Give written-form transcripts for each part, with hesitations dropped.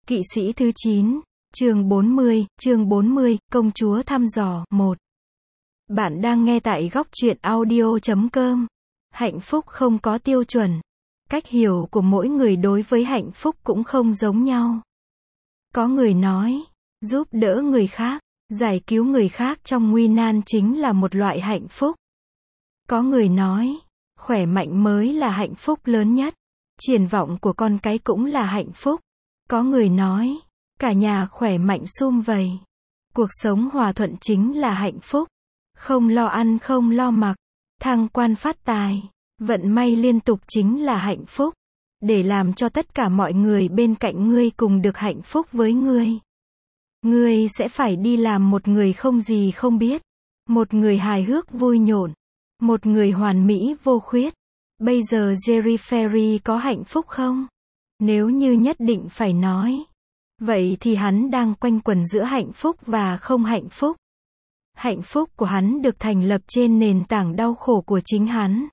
Kỵ sĩ thứ 9, chương 40, công chúa thăm dò, 1. Bạn đang nghe tại góc truyện audio.com. Hạnh phúc không có tiêu chuẩn. Cách hiểu của mỗi người đối với hạnh phúc cũng không giống nhau. Có người nói, giúp đỡ người khác, giải cứu người khác trong nguy nan chính là một loại hạnh phúc. Có người nói, khỏe mạnh mới là hạnh phúc lớn nhất. Triển vọng của con cái cũng là hạnh phúc. Có người nói, cả nhà khỏe mạnh sum vầy. Cuộc sống hòa thuận chính là hạnh phúc. Không lo ăn không lo mặc. Thăng quan phát tài. Vận may liên tục chính là hạnh phúc. Để làm cho tất cả mọi người bên cạnh ngươi cùng được hạnh phúc với ngươi. Ngươi sẽ phải đi làm một người không gì không biết. Một người hài hước vui nhộn. Một người hoàn mỹ vô khuyết. Bây giờ Jerry Ferry có hạnh phúc không? Nếu như nhất định phải nói. Vậy thì hắn đang quanh quẩn giữa hạnh phúc và không hạnh phúc. Hạnh phúc của hắn được thành lập trên nền tảng đau khổ của chính hắn.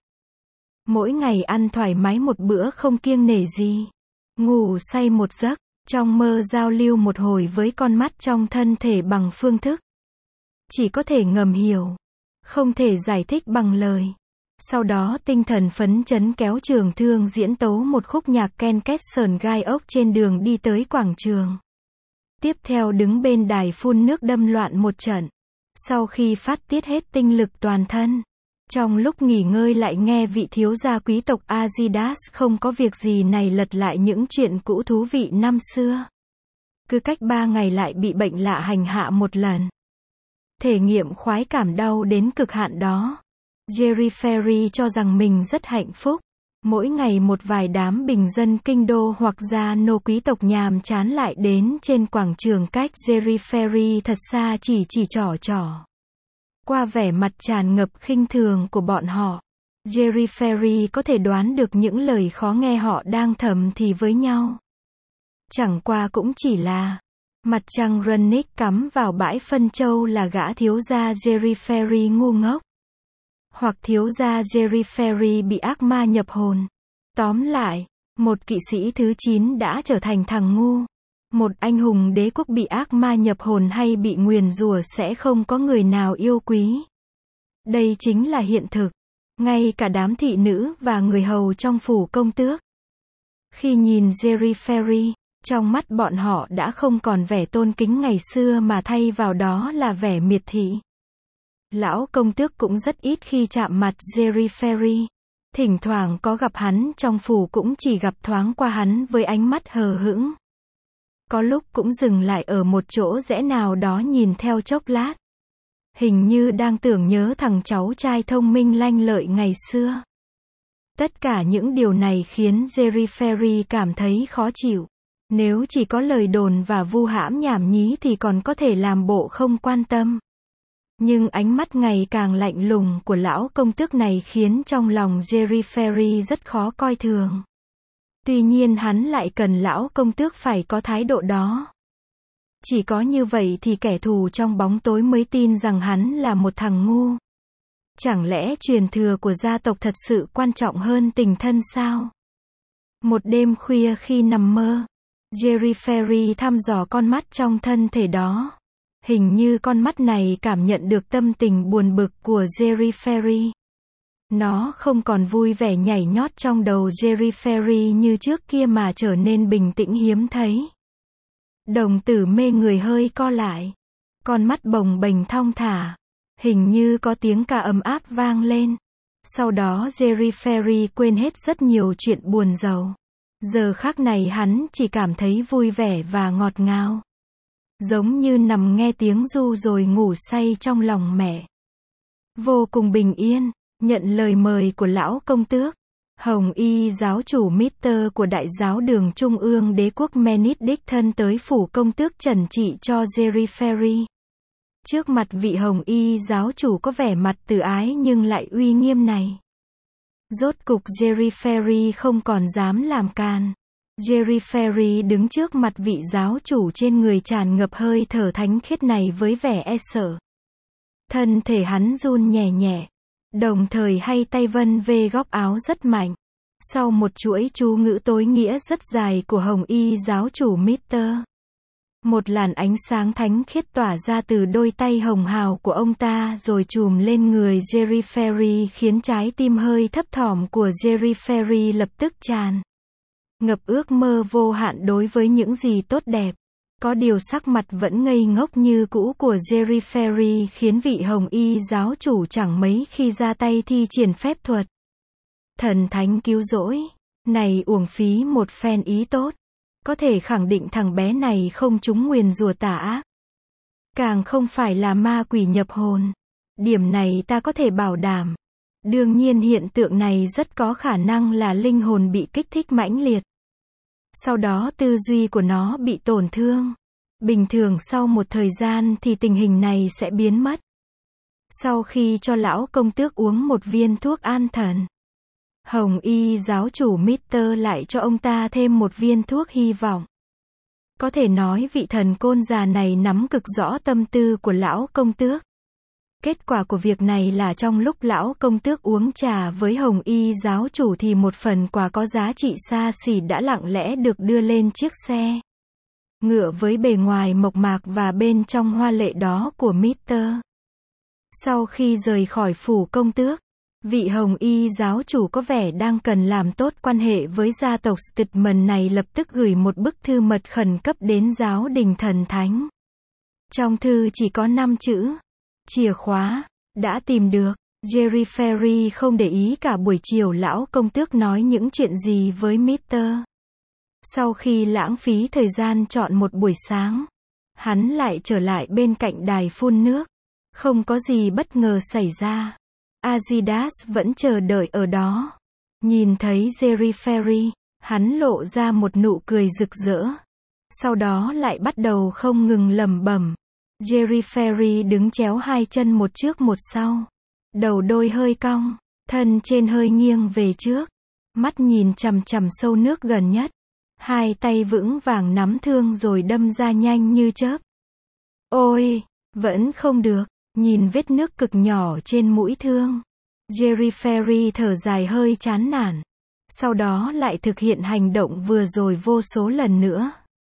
Mỗi ngày ăn thoải mái một bữa không kiêng nể gì. Ngủ say một giấc, trong mơ giao lưu một hồi với con mắt trong thân thể bằng phương thức. Chỉ có thể ngầm hiểu. Không thể giải thích bằng lời. Sau đó tinh thần phấn chấn kéo trường thương diễn tấu một khúc nhạc ken két sờn gai ốc trên đường đi tới quảng trường. Tiếp theo đứng bên đài phun nước đâm loạn một trận. Sau khi phát tiết hết tinh lực toàn thân. Trong lúc nghỉ ngơi lại nghe vị thiếu gia quý tộc Azidas không có việc gì này lật lại những chuyện cũ thú vị năm xưa. Cứ cách 3 ngày lại bị bệnh lạ hành hạ một lần. Thể nghiệm khoái cảm đau đến cực hạn đó. Jerry Ferry cho rằng mình rất hạnh phúc. Mỗi ngày một vài đám bình dân kinh đô hoặc gia nô quý tộc nhàm chán lại đến trên quảng trường cách Jerry Ferry thật xa chỉ trỏ. Qua vẻ mặt tràn ngập khinh thường của bọn họ, Jerry Ferry có thể đoán được những lời khó nghe họ đang thầm thì với nhau. Chẳng qua cũng chỉ là mặt trăng Greenwich cắm vào bãi phân châu là gã thiếu gia Jerry Ferry ngu ngốc. Hoặc thiếu gia Jerry Ferry bị ác ma nhập hồn. Tóm lại, một kỵ sĩ thứ 9 đã trở thành thằng ngu. Một anh hùng đế quốc bị ác ma nhập hồn hay bị nguyền rủa sẽ không có người nào yêu quý. Đây chính là hiện thực. Ngay cả đám thị nữ và người hầu trong phủ công tước. Khi nhìn Jerry Ferry, trong mắt bọn họ đã không còn vẻ tôn kính ngày xưa mà thay vào đó là vẻ miệt thị. Lão công tước cũng rất ít khi chạm mặt Jerry Ferry. Thỉnh thoảng có gặp hắn trong phủ cũng chỉ gặp thoáng qua hắn với ánh mắt hờ hững. Có lúc cũng dừng lại ở một chỗ rẽ nào đó nhìn theo chốc lát. Hình như đang tưởng nhớ thằng cháu trai thông minh lanh lợi ngày xưa. Tất cả những điều này khiến Jerry Ferry cảm thấy khó chịu. Nếu chỉ có lời đồn và vu hãm nhảm nhí thì còn có thể làm bộ không quan tâm. Nhưng ánh mắt ngày càng lạnh lùng của lão công tước này khiến trong lòng Jerry Ferry rất khó coi thường. Tuy nhiên hắn lại cần lão công tước phải có thái độ đó. Chỉ có như vậy thì kẻ thù trong bóng tối mới tin rằng hắn là một thằng ngu. Chẳng lẽ truyền thừa của gia tộc thật sự quan trọng hơn tình thân sao? Một đêm khuya khi nằm mơ, Jerry Ferry thăm dò con mắt trong thân thể đó. Hình như con mắt này cảm nhận được tâm tình buồn bực của Jerry Ferry. Nó không còn vui vẻ nhảy nhót trong đầu Jerry Ferry như trước kia mà trở nên bình tĩnh hiếm thấy. Đồng tử mê người hơi co lại. Con mắt bồng bềnh thong thả. Hình như có tiếng ca ấm áp vang lên. Sau đó Jerry Ferry quên hết rất nhiều chuyện buồn rầu. Giờ khắc này hắn chỉ cảm thấy vui vẻ và ngọt ngào. Giống như nằm nghe tiếng ru rồi ngủ say trong lòng mẹ. Vô cùng bình yên, nhận lời mời của lão công tước. Hồng y giáo chủ Mr. của Đại giáo đường Trung ương đế quốc Menis đích thân tới phủ công tước trần trị cho Jerry Ferry. Trước mặt vị hồng y giáo chủ có vẻ mặt từ ái nhưng lại uy nghiêm này. Rốt cục Jerry Ferry không còn dám làm càn. Jerry Ferry đứng trước mặt vị giáo chủ trên người tràn ngập hơi thở thánh khiết này với vẻ e sợ. Thân thể hắn run nhẹ nhẹ. Đồng thời hay tay vân về góc áo rất mạnh. Sau một chuỗi chú ngữ tối nghĩa rất dài của Hồng Y giáo chủ Mr. Một làn ánh sáng thánh khiết tỏa ra từ đôi tay hồng hào của ông ta rồi trùm lên người Jerry Ferry khiến trái tim hơi thấp thỏm của Jerry Ferry lập tức tràn ngập ước mơ vô hạn đối với những gì tốt đẹp. Có điều sắc mặt vẫn ngây ngốc như cũ của Jerry Ferry khiến vị Hồng Y giáo chủ chẳng mấy khi ra tay thi triển phép thuật thần thánh cứu rỗi. Này uổng phí một phen ý tốt. Có thể khẳng định thằng bé này không trúng nguyền rủa tà ác. Càng không phải là ma quỷ nhập hồn. Điểm này ta có thể bảo đảm. Đương nhiên hiện tượng này rất có khả năng là linh hồn bị kích thích mãnh liệt. Sau đó tư duy của nó bị tổn thương. Bình thường sau một thời gian thì tình hình này sẽ biến mất. Sau khi cho lão công tước uống một viên thuốc an thần, Hồng Y giáo chủ Mr. lại cho ông ta thêm một viên thuốc hy vọng. Có thể nói vị thần côn già này nắm cực rõ tâm tư của lão công tước. Kết quả của việc này là trong lúc lão công tước uống trà với Hồng Y giáo chủ thì một phần quà có giá trị xa xỉ đã lặng lẽ được đưa lên chiếc xe ngựa với bề ngoài mộc mạc và bên trong hoa lệ đó của Mr. Sau khi rời khỏi phủ công tước, vị Hồng Y giáo chủ có vẻ đang cần làm tốt quan hệ với gia tộc Stedman này lập tức gửi một bức thư mật khẩn cấp đến giáo đình thần thánh. Trong thư chỉ có 5 chữ. Chìa khóa. Đã tìm được. Jerry Ferry không để ý cả buổi chiều lão công tước nói những chuyện gì với Mr. Sau khi lãng phí thời gian chọn một buổi sáng, hắn lại trở lại bên cạnh đài phun nước. Không có gì bất ngờ xảy ra. Azidas vẫn chờ đợi ở đó. Nhìn thấy Jerry Ferry, hắn lộ ra một nụ cười rực rỡ. Sau đó lại bắt đầu không ngừng lẩm bẩm. Jerry Ferry đứng chéo hai chân một trước một sau. Đầu đôi hơi cong, thân trên hơi nghiêng về trước. Mắt nhìn chằm chằm sâu nước gần nhất. Hai tay vững vàng nắm thương rồi đâm ra nhanh như chớp. Ôi, vẫn không được. Nhìn vết nước cực nhỏ trên mũi thương, Jerry Ferry thở dài hơi chán nản. Sau đó lại thực hiện hành động vừa rồi vô số lần nữa.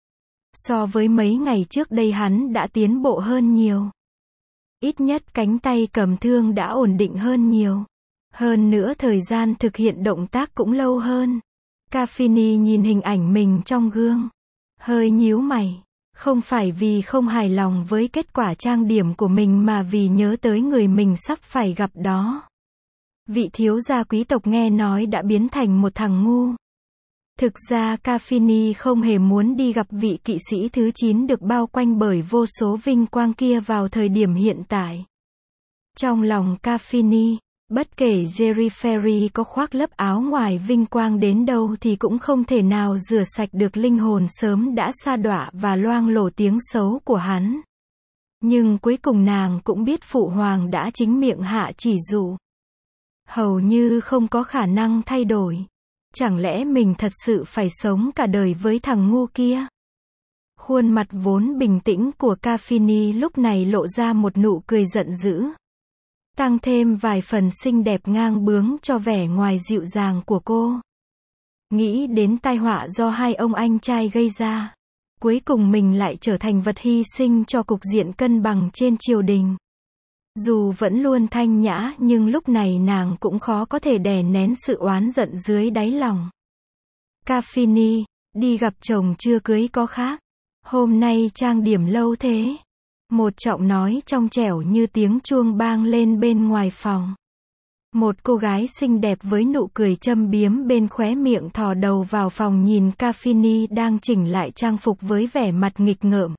So với mấy ngày trước đây hắn đã tiến bộ hơn nhiều. Ít nhất cánh tay cầm thương đã ổn định hơn nhiều. Hơn nữa thời gian thực hiện động tác cũng lâu hơn. Caffini nhìn hình ảnh mình trong gương. Hơi nhíu mày. Không phải vì không hài lòng với kết quả trang điểm của mình mà vì nhớ tới người mình sắp phải gặp đó. Vị thiếu gia quý tộc nghe nói đã biến thành một thằng ngu. Thực ra Caffini không hề muốn đi gặp vị kỵ sĩ thứ 9 được bao quanh bởi vô số vinh quang kia vào thời điểm hiện tại. Trong lòng Caffini, bất kể Jerry Ferry có khoác lớp áo ngoài vinh quang đến đâu thì cũng không thể nào rửa sạch được linh hồn sớm đã sa đọa và loang lổ tiếng xấu của hắn. Nhưng cuối cùng nàng cũng biết phụ hoàng đã chính miệng hạ chỉ dụ. Hầu như không có khả năng thay đổi. Chẳng lẽ mình thật sự phải sống cả đời với thằng ngu kia? Khuôn mặt vốn bình tĩnh của Caffini lúc này lộ ra một nụ cười giận dữ. Tăng thêm vài phần xinh đẹp ngang bướng cho vẻ ngoài dịu dàng của cô. Nghĩ đến tai họa do hai ông anh trai gây ra. Cuối cùng mình lại trở thành vật hy sinh cho cục diện cân bằng trên triều đình. Dù vẫn luôn thanh nhã nhưng lúc này nàng cũng khó có thể đè nén sự oán giận dưới đáy lòng. Caffini, đi gặp chồng chưa cưới có khác. Hôm nay trang điểm lâu thế. Một giọng nói trong trẻo như tiếng chuông bang lên bên ngoài phòng. Một cô gái xinh đẹp với nụ cười châm biếm bên khóe miệng thò đầu vào phòng nhìn Caffini đang chỉnh lại trang phục với vẻ mặt nghịch ngợm.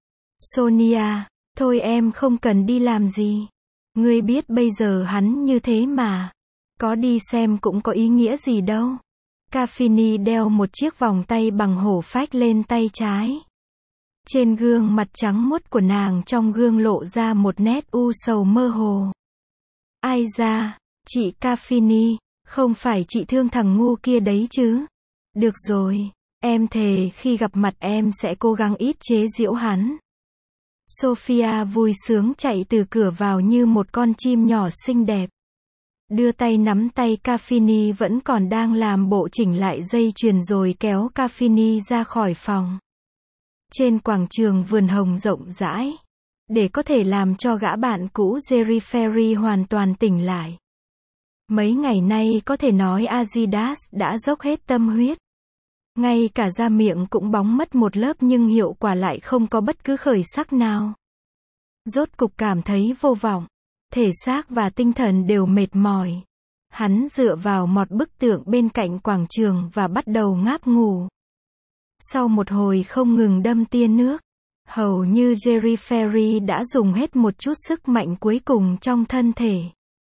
Sonia, thôi em không cần đi làm gì. Ngươi biết bây giờ hắn như thế mà. Có đi xem cũng có ý nghĩa gì đâu. Caffini đeo một chiếc vòng tay bằng hổ phách lên tay trái. Trên gương mặt trắng muốt của nàng trong gương lộ ra một nét u sầu mơ hồ. Ai da, chị Caffini, không phải chị thương thằng ngu kia đấy chứ. Được rồi, em thề khi gặp mặt em sẽ cố gắng ít chế giễu hắn. Sophia vui sướng chạy từ cửa vào như một con chim nhỏ xinh đẹp. đưa tay nắm tay Caffini vẫn còn đang làm bộ chỉnh lại dây chuyền rồi kéo Caffini ra khỏi phòng. Trên quảng trường vườn hồng rộng rãi, để có thể làm cho gã bạn cũ Jerry Ferry hoàn toàn tỉnh lại. Mấy ngày nay có thể nói Adidas đã dốc hết tâm huyết. Ngay cả da miệng cũng bóng mất một lớp nhưng hiệu quả lại không có bất cứ khởi sắc nào. Rốt cục cảm thấy vô vọng. Thể xác và tinh thần đều mệt mỏi. Hắn dựa vào một bức tượng bên cạnh quảng trường và bắt đầu ngáp ngủ. Sau một hồi không ngừng đâm tia nước, hầu như Jerry Ferry đã dùng hết một chút sức mạnh cuối cùng trong thân thể.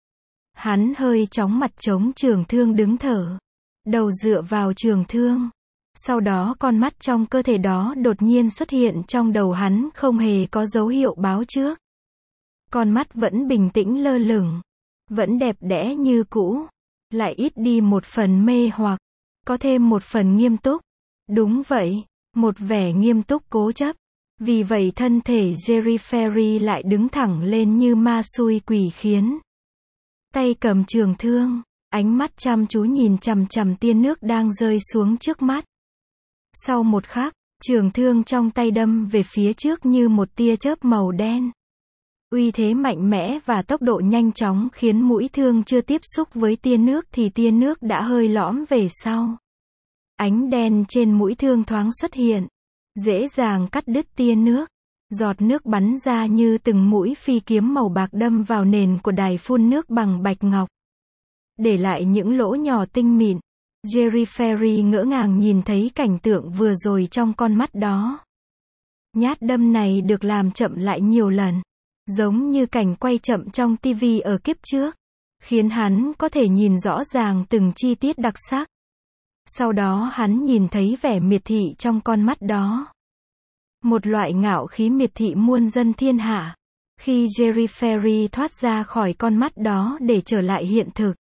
Hắn hơi chóng mặt chống trường thương đứng thở, đầu dựa vào trường thương. Sau đó con mắt trong cơ thể đó đột nhiên xuất hiện trong đầu hắn không hề có dấu hiệu báo trước. Con mắt vẫn bình tĩnh lơ lửng, vẫn đẹp đẽ như cũ, lại ít đi một phần mê hoặc, có thêm một phần nghiêm túc. Đúng vậy, một vẻ nghiêm túc cố chấp. Vì vậy thân thể Jerry Ferry lại đứng thẳng lên như ma xui quỷ khiến. Tay cầm trường thương, ánh mắt chăm chú nhìn chằm chằm tia nước đang rơi xuống trước mắt. Sau một khắc, trường thương trong tay đâm về phía trước như một tia chớp màu đen. Uy thế mạnh mẽ và tốc độ nhanh chóng khiến mũi thương chưa tiếp xúc với tia nước thì tia nước đã hơi lõm về sau. Ánh đen trên mũi thương thoáng xuất hiện, dễ dàng cắt đứt tia nước. Giọt nước bắn ra như từng mũi phi kiếm màu bạc đâm vào nền của đài phun nước bằng bạch ngọc, để lại những lỗ nhỏ tinh mịn. Jerry Ferry ngỡ ngàng nhìn thấy cảnh tượng vừa rồi trong con mắt đó. Nhát đâm này được làm chậm lại nhiều lần, giống như cảnh quay chậm trong TV ở kiếp trước, khiến hắn có thể nhìn rõ ràng từng chi tiết đặc sắc. Sau đó hắn nhìn thấy vẻ miệt thị trong con mắt đó. Một loại ngạo khí miệt thị muôn dân thiên hạ. Khi Jerry Ferry thoát ra khỏi con mắt đó để trở lại hiện thực,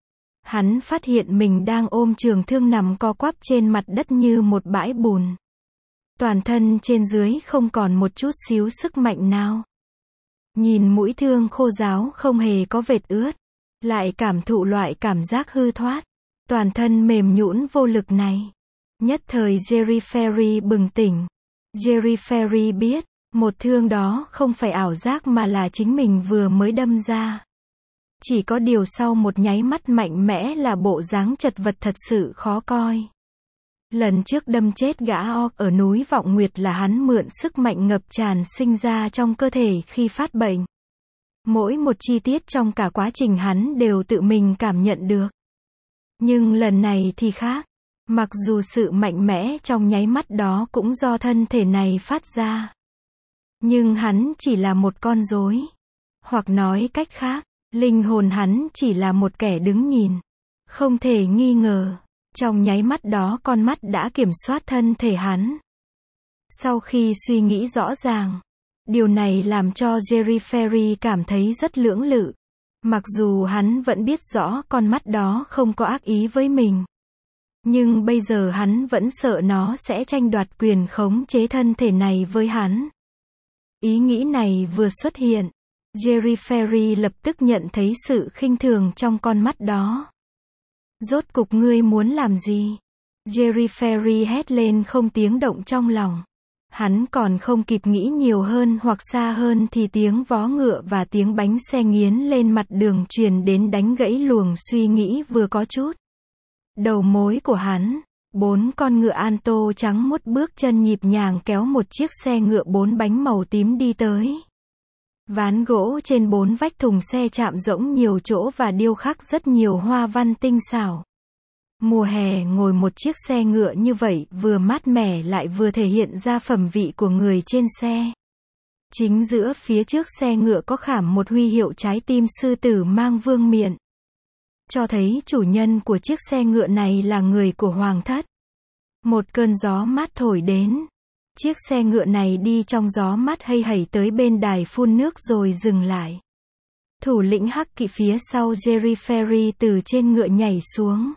hắn phát hiện mình đang ôm trường thương nằm co quắp trên mặt đất như một bãi bùn. Toàn thân trên dưới không còn một chút xíu sức mạnh nào. Nhìn mũi thương khô ráo không hề có vệt ướt, lại cảm thụ loại cảm giác hư thoát, toàn thân mềm nhũn vô lực này. Nhất thời Jerry Ferry bừng tỉnh. Jerry Ferry biết, một thương đó không phải ảo giác mà là chính mình vừa mới đâm ra. Chỉ có điều sau một nháy mắt mạnh mẽ là bộ dáng chật vật thật sự khó coi. Lần trước đâm chết gã orc ở núi Vọng Nguyệt là hắn mượn sức mạnh ngập tràn sinh ra trong cơ thể khi phát bệnh. Mỗi một chi tiết trong cả quá trình hắn đều tự mình cảm nhận được. Nhưng lần này thì khác. Mặc dù sự mạnh mẽ trong nháy mắt đó cũng do thân thể này phát ra. Nhưng hắn chỉ là một con rối. Hoặc nói cách khác, linh hồn hắn chỉ là một kẻ đứng nhìn. Không thể nghi ngờ, trong nháy mắt đó con mắt đã kiểm soát thân thể hắn. Sau khi suy nghĩ rõ ràng, điều này làm cho Jerry Ferry cảm thấy rất lưỡng lự. Mặc dù hắn vẫn biết rõ con mắt đó không có ác ý với mình. Nhưng bây giờ hắn vẫn sợ nó sẽ tranh đoạt quyền khống chế thân thể này với hắn. Ý nghĩ này vừa xuất hiện, Jerry Ferry lập tức nhận thấy sự khinh thường trong con mắt đó. Rốt cục ngươi muốn làm gì? Jerry Ferry hét lên không tiếng động trong lòng. Hắn còn không kịp nghĩ nhiều hơn hoặc xa hơn thì tiếng vó ngựa và tiếng bánh xe nghiến lên mặt đường truyền đến đánh gãy luồng suy nghĩ vừa có chút. Đầu mối của hắn, 4 con ngựa Alto trắng muốt bước chân nhịp nhàng kéo một chiếc xe ngựa 4 bánh màu tím đi tới. Ván gỗ trên 4 vách thùng xe chạm rỗng nhiều chỗ và điêu khắc rất nhiều hoa văn tinh xảo. Mùa hè ngồi một chiếc xe ngựa như vậy vừa mát mẻ lại vừa thể hiện ra phẩm vị của người trên xe. Chính giữa phía trước xe ngựa có khảm một huy hiệu trái tim sư tử mang vương miện, cho thấy chủ nhân của chiếc xe ngựa này là người của hoàng thất. Một cơn gió mát thổi đến. Chiếc xe ngựa này đi trong gió mát hây hẩy tới bên đài phun nước rồi dừng lại. Thủ lĩnh hắc kỵ phía sau Jerry Ferry từ trên ngựa nhảy xuống.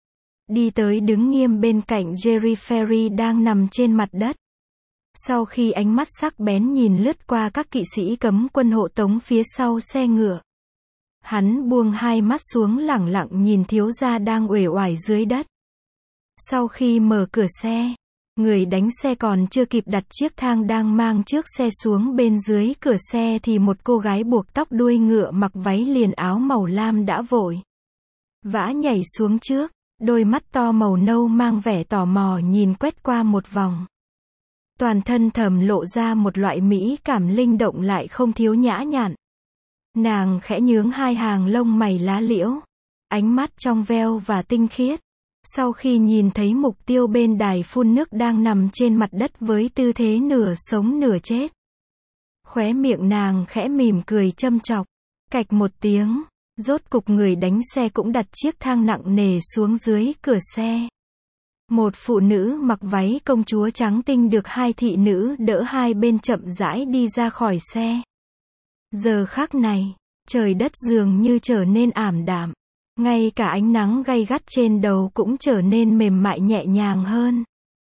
Đi tới đứng nghiêm bên cạnh Jerry Ferry đang nằm trên mặt đất. Sau khi ánh mắt sắc bén nhìn lướt qua các kỵ sĩ cấm quân hộ tống phía sau xe ngựa, Hắn buông hai mắt xuống lẳng lặng nhìn thiếu gia đang uể oải dưới đất. Sau khi mở cửa xe, người đánh xe còn chưa kịp đặt chiếc thang đang mang trước xe xuống bên dưới cửa xe thì một cô gái buộc tóc đuôi ngựa mặc váy liền áo màu lam đã vội vã nhảy xuống trước, đôi mắt to màu nâu mang vẻ tò mò nhìn quét qua một vòng. Toàn thân thầm lộ ra một loại mỹ cảm linh động lại không thiếu nhã nhặn. Nàng khẽ nhướng hai hàng lông mày lá liễu, ánh mắt trong veo và tinh khiết. Sau khi nhìn thấy mục tiêu bên đài phun nước đang nằm trên mặt đất với tư thế nửa sống nửa chết, khóe miệng nàng khẽ mỉm cười châm chọc. Cạch một tiếng, rốt cục người đánh xe cũng đặt chiếc thang nặng nề xuống dưới cửa xe. Một phụ nữ mặc váy công chúa trắng tinh được hai thị nữ đỡ hai bên chậm rãi đi ra khỏi xe. Giờ khắc này, trời đất dường như trở nên ảm đạm. Ngay cả ánh nắng gay gắt trên đầu cũng trở nên mềm mại nhẹ nhàng hơn.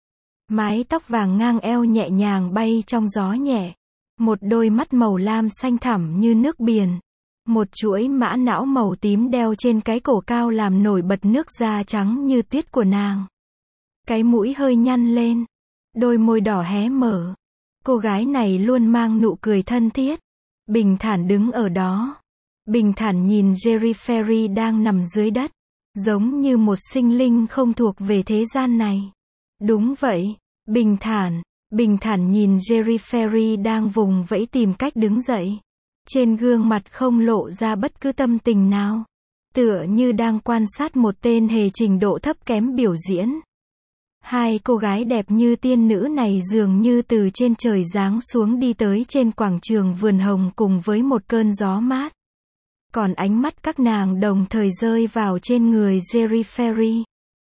Mái tóc vàng ngang eo nhẹ nhàng bay trong gió nhẹ. Một đôi mắt màu lam xanh thẳm như nước biển. Một chuỗi mã não màu tím đeo trên cái cổ cao làm nổi bật nước da trắng như tuyết của nàng. Cái mũi hơi nhăn lên. Đôi môi đỏ hé mở. Cô gái này luôn mang nụ cười thân thiết. Bình thản đứng ở đó. Bình thản nhìn Jerry Ferry đang nằm dưới đất. Giống như một sinh linh không thuộc về thế gian này. Đúng vậy. Bình thản nhìn Jerry Ferry đang vùng vẫy tìm cách đứng dậy. Trên gương mặt không lộ ra bất cứ tâm tình nào. Tựa như đang quan sát một tên hề trình độ thấp kém biểu diễn. Hai cô gái đẹp như tiên nữ này dường như từ trên trời giáng xuống đi tới trên quảng trường vườn hồng cùng với một cơn gió mát. Còn ánh mắt các nàng đồng thời rơi vào trên người Jerry Ferry.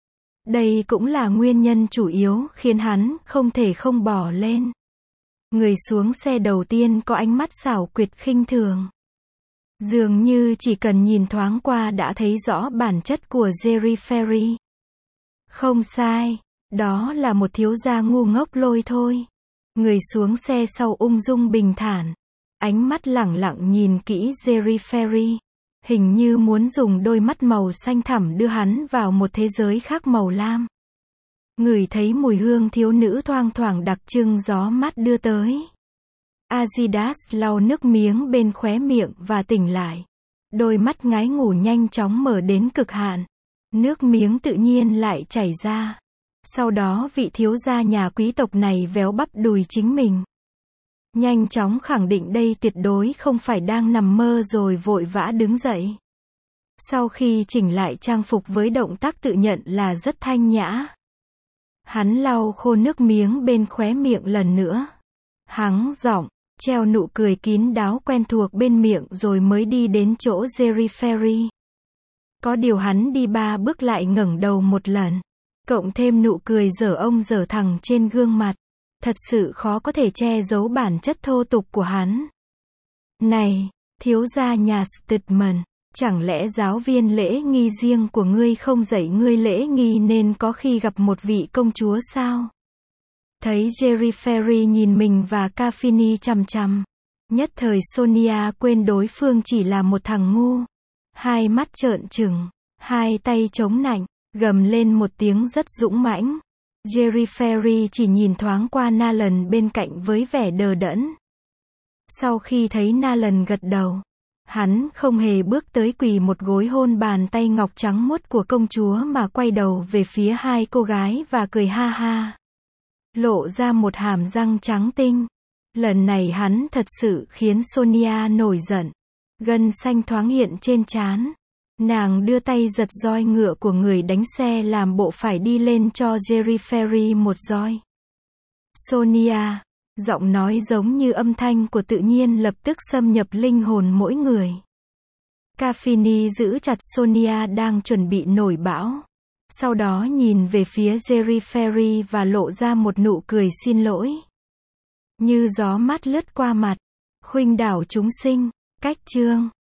Đây cũng là nguyên nhân chủ yếu khiến hắn không thể không bỏ lên. Người xuống xe đầu tiên có ánh mắt xảo quyệt khinh thường. Dường như chỉ cần nhìn thoáng qua đã thấy rõ bản chất của Jerry Ferry. Không sai, đó là một thiếu gia ngu ngốc lôi thôi. Người xuống xe sau ung dung bình thản. Ánh mắt lẳng lặng nhìn kỹ Jerry Ferry. Hình như muốn dùng đôi mắt màu xanh thẳm đưa hắn vào một thế giới khác màu lam. Ngửi thấy mùi hương thiếu nữ thoang thoảng đặc trưng gió mát đưa tới. Adidas lau nước miếng bên khóe miệng và tỉnh lại. Đôi mắt ngái ngủ nhanh chóng mở đến cực hạn. Nước miếng tự nhiên lại chảy ra. Sau đó vị thiếu gia nhà quý tộc này véo bắp đùi chính mình. Nhanh chóng khẳng định đây tuyệt đối không phải đang nằm mơ rồi vội vã đứng dậy. Sau khi chỉnh lại trang phục với động tác tự nhận là rất thanh nhã. Hắn lau khô nước miếng bên khóe miệng lần nữa. Hắng giọng, treo nụ cười kín đáo quen thuộc bên miệng rồi mới đi đến chỗ Jerry Ferry. Có điều hắn đi 3 bước lại ngẩng đầu một lần. Cộng thêm nụ cười dở ông dở thằng trên gương mặt. Thật sự khó có thể che giấu bản chất thô tục của hắn. Này, thiếu gia nhà Stedman, chẳng lẽ giáo viên lễ nghi riêng của ngươi không dạy ngươi lễ nghi nên có khi gặp một vị công chúa sao? Thấy Jerry Ferry nhìn mình và Caffini chằm chằm. Nhất thời Sonia quên đối phương chỉ là một thằng ngu. Hai mắt trợn trừng, hai tay chống nạnh, gầm lên một tiếng rất dũng mãnh. Jerry Ferry chỉ nhìn thoáng qua Nalan bên cạnh với vẻ đờ đẫn. Sau khi thấy Nalan gật đầu, hắn không hề bước tới quỳ một gối hôn bàn tay ngọc trắng muốt của công chúa mà quay đầu về phía hai cô gái và cười ha ha. Lộ ra một hàm răng trắng tinh. Lần này hắn thật sự khiến Sonia nổi giận. Gân xanh thoáng hiện trên trán. Nàng đưa tay giật roi ngựa của người đánh xe làm bộ phải đi lên cho Jerry Ferry một roi. Sonia, giọng nói giống như âm thanh của tự nhiên lập tức xâm nhập linh hồn mỗi người. Caffini giữ chặt Sonia đang chuẩn bị nổi bão. Sau đó nhìn về phía Jerry Ferry và lộ ra một nụ cười xin lỗi. Như gió mát lướt qua mặt. Khuynh đảo chúng sinh, cách chương.